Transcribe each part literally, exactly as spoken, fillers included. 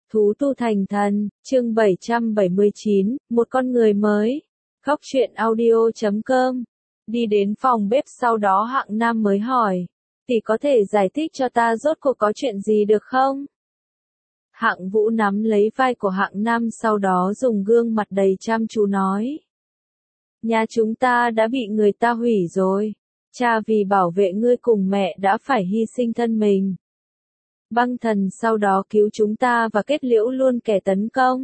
Thú tu thành thần, chương bảy trăm bảy mươi chín, một con người mới. Góc truyện audio chấm com. Đi đến phòng bếp sau đó Hạng Nam mới hỏi, tỷ có thể giải thích cho ta rốt cuộc có chuyện gì được không? Hạng Vũ nắm lấy vai của Hạng Nam sau đó dùng gương mặt đầy chăm chú nói. Nhà chúng ta đã bị người ta hủy rồi. Cha vì bảo vệ ngươi cùng mẹ đã phải hy sinh thân mình. Băng thần sau đó cứu chúng ta và kết liễu luôn kẻ tấn công.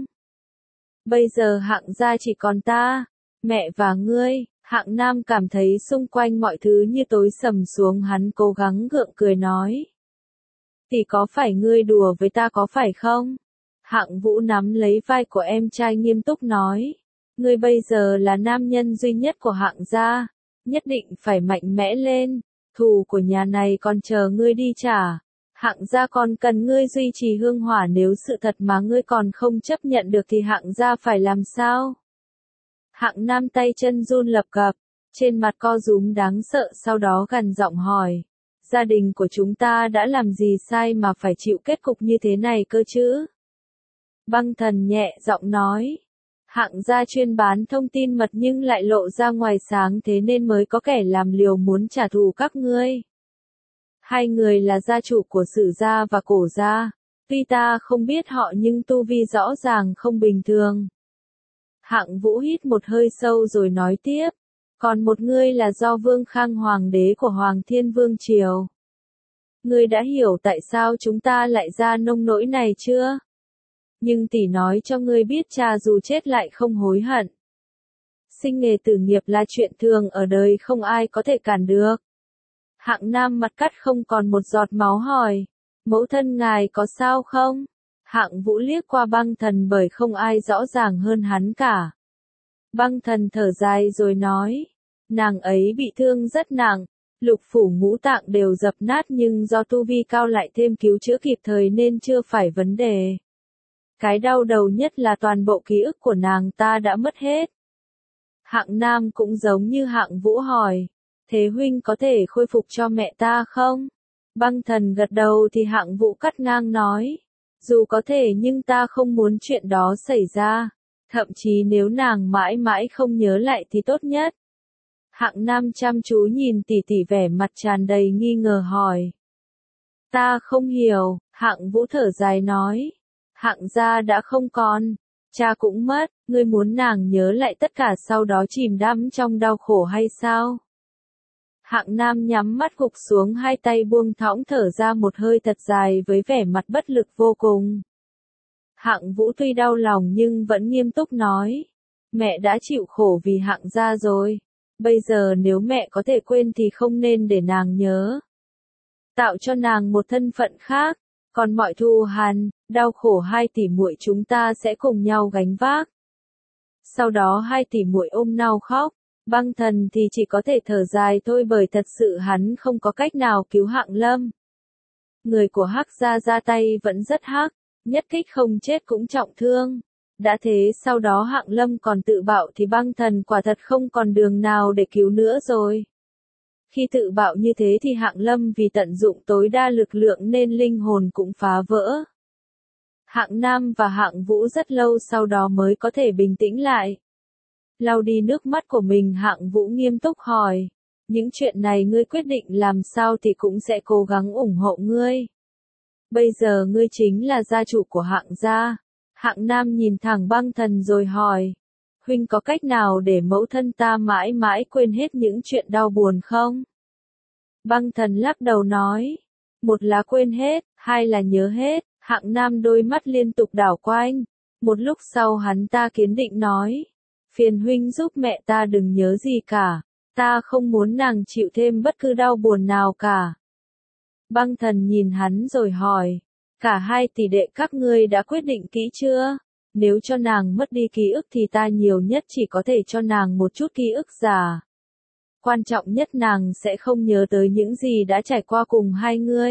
Bây giờ Hạng gia chỉ còn ta, mẹ và ngươi. Hạng Nam cảm thấy xung quanh mọi thứ như tối sầm xuống, hắn cố gắng gượng cười nói. Thì có phải ngươi đùa với ta có phải không? Hạng Vũ nắm lấy vai của em trai nghiêm túc nói. Ngươi bây giờ là nam nhân duy nhất của Hạng gia, nhất định phải mạnh mẽ lên, thù của nhà này còn chờ ngươi đi trả. Hạng gia còn cần ngươi duy trì hương hỏa, nếu sự thật mà ngươi còn không chấp nhận được thì Hạng gia phải làm sao? Hạng Nam tay chân run lập cập, trên mặt co rúm đáng sợ, sau đó gằn giọng hỏi. Gia đình của chúng ta đã làm gì sai mà phải chịu kết cục như thế này cơ chứ? Băng thần nhẹ giọng nói. Hạng gia chuyên bán thông tin mật nhưng lại lộ ra ngoài sáng, thế nên mới có kẻ làm liều muốn trả thù các ngươi. Hai người là gia chủ của Sử gia và Cổ gia, tuy ta không biết họ nhưng tu vi rõ ràng không bình thường. Hạng Vũ hít một hơi sâu rồi nói tiếp, còn một ngươi là do Vương Khang hoàng đế của Hoàng Thiên Vương Triều. Ngươi đã hiểu tại sao chúng ta lại ra nông nỗi này chưa? Nhưng tỷ nói cho ngươi biết, cha dù chết lại không hối hận. Sinh nghề tử nghiệp là chuyện thường ở đời, không ai có thể cản được. Hạng Nam mặt cắt không còn một giọt máu hỏi, mẫu thân ngài có sao không? Hạng Vũ liếc qua băng thần bởi không ai rõ ràng hơn hắn cả. Băng thần thở dài rồi nói, nàng ấy bị thương rất nặng, lục phủ ngũ tạng đều dập nát nhưng do tu vi cao lại thêm cứu chữa kịp thời nên chưa phải vấn đề. Cái đau đầu nhất là toàn bộ ký ức của nàng ta đã mất hết. Hạng Nam cũng giống như Hạng Vũ hỏi, thế huynh có thể khôi phục cho mẹ ta không? Băng thần gật đầu thì Hạng Vũ cắt ngang nói, dù có thể nhưng ta không muốn chuyện đó xảy ra, thậm chí nếu nàng mãi mãi không nhớ lại thì tốt nhất. Hạng Nam chăm chú nhìn tỷ tỷ, vẻ mặt tràn đầy nghi ngờ hỏi. Ta không hiểu, Hạng Vũ thở dài nói. Hạng gia đã không còn, cha cũng mất, ngươi muốn nàng nhớ lại tất cả sau đó chìm đắm trong đau khổ hay sao? Hạng Nam nhắm mắt gục xuống, hai tay buông thõng thở ra một hơi thật dài với vẻ mặt bất lực vô cùng. Hạng Vũ tuy đau lòng nhưng vẫn nghiêm túc nói, mẹ đã chịu khổ vì Hạng gia rồi, bây giờ nếu mẹ có thể quên thì không nên để nàng nhớ. Tạo cho nàng một thân phận khác, còn mọi thù hằn, đau khổ hai tỷ muội chúng ta sẽ cùng nhau gánh vác. Sau đó hai tỷ muội ôm nhau khóc, băng thần thì chỉ có thể thở dài thôi bởi thật sự hắn không có cách nào cứu Hạng Lâm. Người của Hắc gia ra tay vẫn rất hắc, nhất kích không chết cũng trọng thương. Đã thế sau đó Hạng Lâm còn tự bạo thì băng thần quả thật không còn đường nào để cứu nữa rồi. Khi tự bạo như thế thì Hạng Lâm vì tận dụng tối đa lực lượng nên linh hồn cũng phá vỡ. Hạng Nam và Hạng Vũ rất lâu sau đó mới có thể bình tĩnh lại. Lau đi nước mắt của mình, Hạng Vũ nghiêm túc hỏi, những chuyện này ngươi quyết định làm sao thì cũng sẽ cố gắng ủng hộ ngươi. Bây giờ ngươi chính là gia chủ của Hạng gia. Hạng Nam nhìn thẳng băng thần rồi hỏi, huynh có cách nào để mẫu thân ta mãi mãi quên hết những chuyện đau buồn không? Băng thần lắc đầu nói, một là quên hết, hai là nhớ hết. Hạng Nam đôi mắt liên tục đảo quanh, một lúc sau hắn ta kiên định nói, phiền huynh giúp mẹ ta đừng nhớ gì cả, ta không muốn nàng chịu thêm bất cứ đau buồn nào cả. Băng thần nhìn hắn rồi hỏi, cả hai tỷ đệ các ngươi đã quyết định kỹ chưa? Nếu cho nàng mất đi ký ức thì ta nhiều nhất chỉ có thể cho nàng một chút ký ức giả. Quan trọng nhất nàng sẽ không nhớ tới những gì đã trải qua cùng hai ngươi.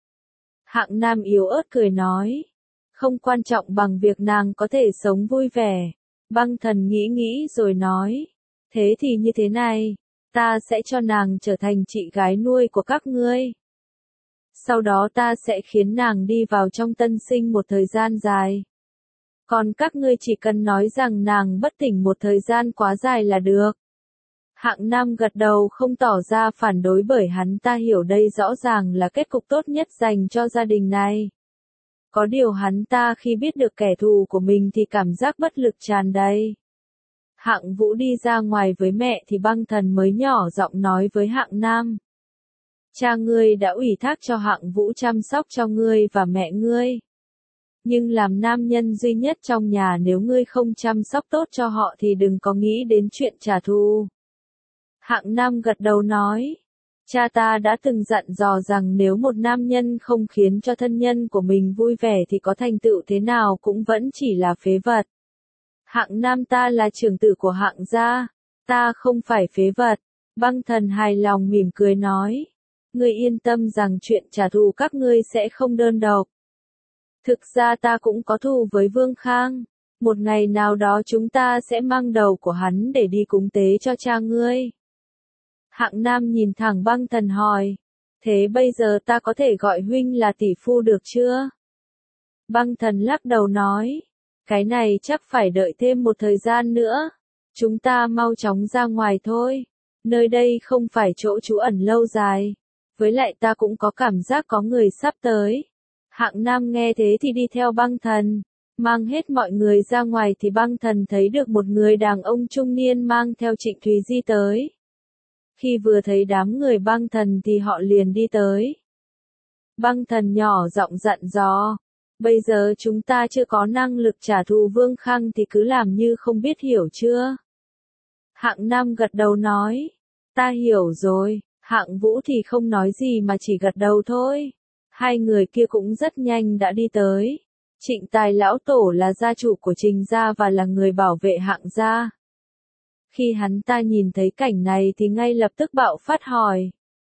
Hạng Nam yếu ớt cười nói, không quan trọng bằng việc nàng có thể sống vui vẻ. Băng thần nghĩ nghĩ rồi nói, thế thì như thế này, ta sẽ cho nàng trở thành chị gái nuôi của các ngươi. Sau đó ta sẽ khiến nàng đi vào trong tân sinh một thời gian dài. Còn các ngươi chỉ cần nói rằng nàng bất tỉnh một thời gian quá dài là được. Hạng Nam gật đầu không tỏ ra phản đối bởi hắn ta hiểu đây rõ ràng là kết cục tốt nhất dành cho gia đình này. Có điều hắn ta khi biết được kẻ thù của mình thì cảm giác bất lực tràn đầy. Hạng Vũ đi ra ngoài với mẹ thì Băng Thần mới nhỏ giọng nói với Hạng Nam. Cha ngươi đã ủy thác cho Hạng Vũ chăm sóc cho ngươi và mẹ ngươi. Nhưng làm nam nhân duy nhất trong nhà nếu ngươi không chăm sóc tốt cho họ thì đừng có nghĩ đến chuyện trả thù. Hạng Nam gật đầu nói. Cha ta đã từng dặn dò rằng nếu một nam nhân không khiến cho thân nhân của mình vui vẻ thì có thành tựu thế nào cũng vẫn chỉ là phế vật. Hạng Nam ta là trưởng tử của Hạng gia, ta không phải phế vật. Băng Thần hài lòng mỉm cười nói. Ngươi yên tâm rằng chuyện trả thù các ngươi sẽ không đơn độc. Thực ra ta cũng có thù với Vương Khang. Một ngày nào đó chúng ta sẽ mang đầu của hắn để đi cúng tế cho cha ngươi. Hạng Nam nhìn thẳng Băng Thần hỏi. Thế bây giờ ta có thể gọi huynh là tỷ phu được chưa? Băng Thần lắc đầu nói. Cái này chắc phải đợi thêm một thời gian nữa. Chúng ta mau chóng ra ngoài thôi. Nơi đây không phải chỗ trú ẩn lâu dài. Với lại ta cũng có cảm giác có người sắp tới. Hạng Nam nghe thế thì đi theo Băng Thần. Mang hết mọi người ra ngoài thì Băng Thần thấy được một người đàn ông trung niên mang theo Trịnh Thúy Di tới. Khi vừa thấy đám người Băng Thần thì họ liền đi tới. Băng Thần nhỏ giọng dặn dò. Bây giờ chúng ta chưa có năng lực trả thù Vương Khang thì cứ làm như không biết hiểu chưa? Hạng Nam gật đầu nói. Ta hiểu rồi. Hạng Vũ thì không nói gì mà chỉ gật đầu thôi. Hai người kia cũng rất nhanh đã đi tới. Trịnh Tài lão tổ là gia chủ của Trình gia và là người bảo vệ Hạng gia. Khi hắn ta nhìn thấy cảnh này thì ngay lập tức bạo phát hỏi.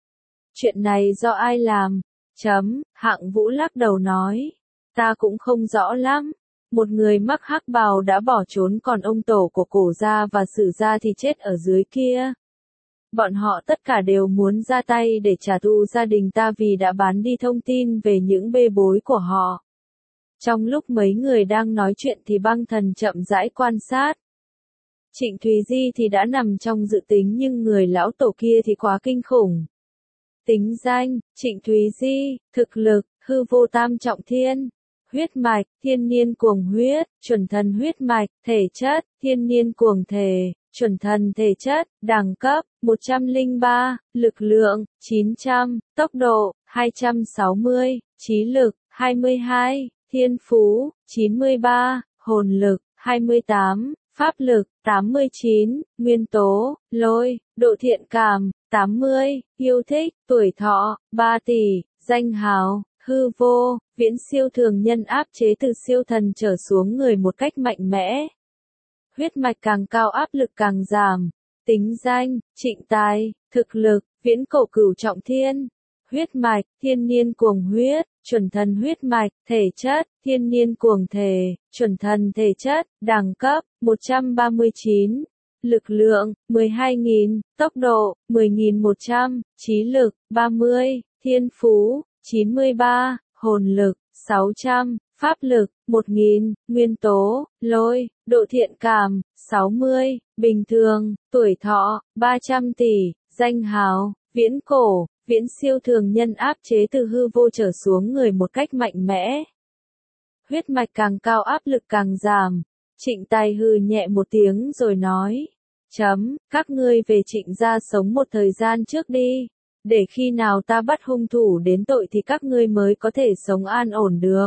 Chuyện này do ai làm? Chấm, Hạng Vũ lắc đầu nói. Ta cũng không rõ lắm. Một người mắc hắc bào đã bỏ trốn còn ông tổ của Cổ gia và Sử gia thì chết ở dưới kia. Bọn họ tất cả đều muốn ra tay để trả thù gia đình ta vì đã bán đi thông tin về những bê bối của họ. Trong lúc mấy người đang nói chuyện thì Băng Thần chậm rãi quan sát. Trịnh Thúy Di thì đã nằm trong dự tính nhưng người lão tổ kia thì quá kinh khủng. Tính danh, Trịnh Thúy Di, thực lực, hư vô tam trọng thiên. Huyết mạch, thiên niên cuồng huyết, chuẩn thần huyết mạch, thể chất, thiên niên cuồng thể, chuẩn thần thể chất, đẳng cấp, một trăm lẻ ba, lực lượng, chín trăm, tốc độ, hai trăm sáu mươi, trí lực, hai mươi hai, thiên phú, chín mươi ba, hồn lực, hai mươi tám, pháp lực, tám mươi chín, nguyên tố, lôi, độ thiện cảm, tám mươi, yêu thích, tuổi thọ, ba tỷ, danh hào, hư vô, viễn siêu thường nhân áp chế từ siêu thần trở xuống người một cách mạnh mẽ. Huyết mạch càng cao áp lực càng giảm. Tính danh, Trịnh Tài, thực lực, viễn cổ cửu trọng thiên. Huyết mạch, thiên niên cuồng huyết, chuẩn thần huyết mạch, thể chất, thiên niên cuồng thể, chuẩn thần thể chất, đẳng cấp, một trăm ba mươi chín. Lực lượng, mười hai nghìn, tốc độ, mười nghìn một trăm, trí lực, ba mươi, thiên phú, chín mươi ba, hồn lực, sáu trăm, pháp lực, một nghìn, nguyên tố, lôi, độ thiện cảm, sáu mươi, bình thường, tuổi thọ, ba trăm tỷ, danh hào, viễn cổ, viễn siêu thường nhân áp chế từ hư vô trở xuống người một cách mạnh mẽ. Huyết mạch càng cao áp lực càng giảm. Trịnh Tài hừ nhẹ một tiếng rồi nói. Chấm, các ngươi về Trịnh gia sống một thời gian trước đi. Để khi nào ta bắt hung thủ đến tội thì các ngươi mới có thể sống an ổn được.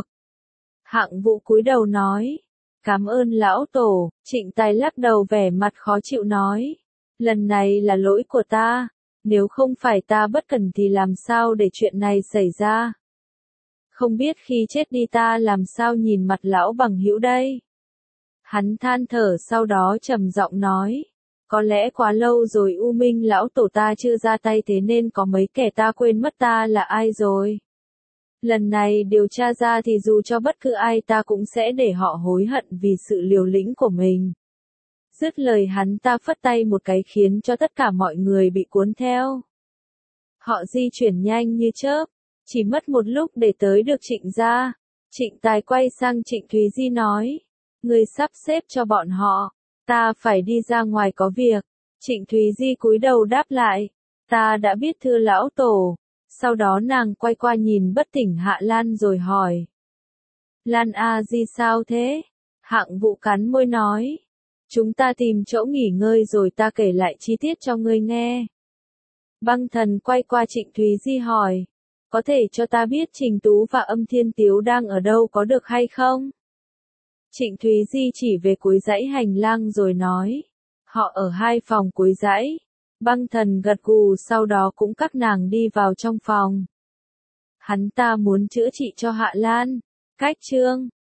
Hạng Vũ cúi đầu nói. Cảm ơn lão tổ. Trịnh Tài lắc đầu vẻ mặt khó chịu nói. Lần này là lỗi của ta. Nếu không phải ta bất cẩn thì làm sao để chuyện này xảy ra. Không biết khi chết đi ta làm sao nhìn mặt lão bằng hữu đây. Hắn than thở sau đó trầm giọng nói. Có lẽ quá lâu rồi U Minh lão tổ ta chưa ra tay thế nên có mấy kẻ ta quên mất ta là ai rồi. Lần này điều tra ra thì dù cho bất cứ ai ta cũng sẽ để họ hối hận vì sự liều lĩnh của mình. Dứt lời hắn ta phất tay một cái khiến cho tất cả mọi người bị cuốn theo. Họ di chuyển nhanh như chớp. Chỉ mất một lúc để tới được Trịnh gia. Trịnh Tài quay sang Trịnh Thúy Di nói. Người sắp xếp cho bọn họ. Ta phải đi ra ngoài có việc. Trịnh Thúy Di cúi đầu đáp lại. Ta đã biết thưa lão tổ. Sau đó nàng quay qua nhìn bất tỉnh Hạ Lan rồi hỏi. Lan A Di sao thế? Hạng Vũ cắn môi nói. Chúng ta tìm chỗ nghỉ ngơi rồi ta kể lại chi tiết cho ngươi nghe. Băng Thần quay qua Trịnh Thúy Di hỏi. Có thể cho ta biết Trình Tú và Âm Thiên Tiếu đang ở đâu có được hay không? Trịnh Thúy Di chỉ về cuối dãy hành lang rồi nói. Họ ở hai phòng cuối dãy. Băng Thần gật gù sau đó cũng các nàng đi vào trong phòng. Hắn ta muốn chữa trị cho Hạ Lan. Cách chương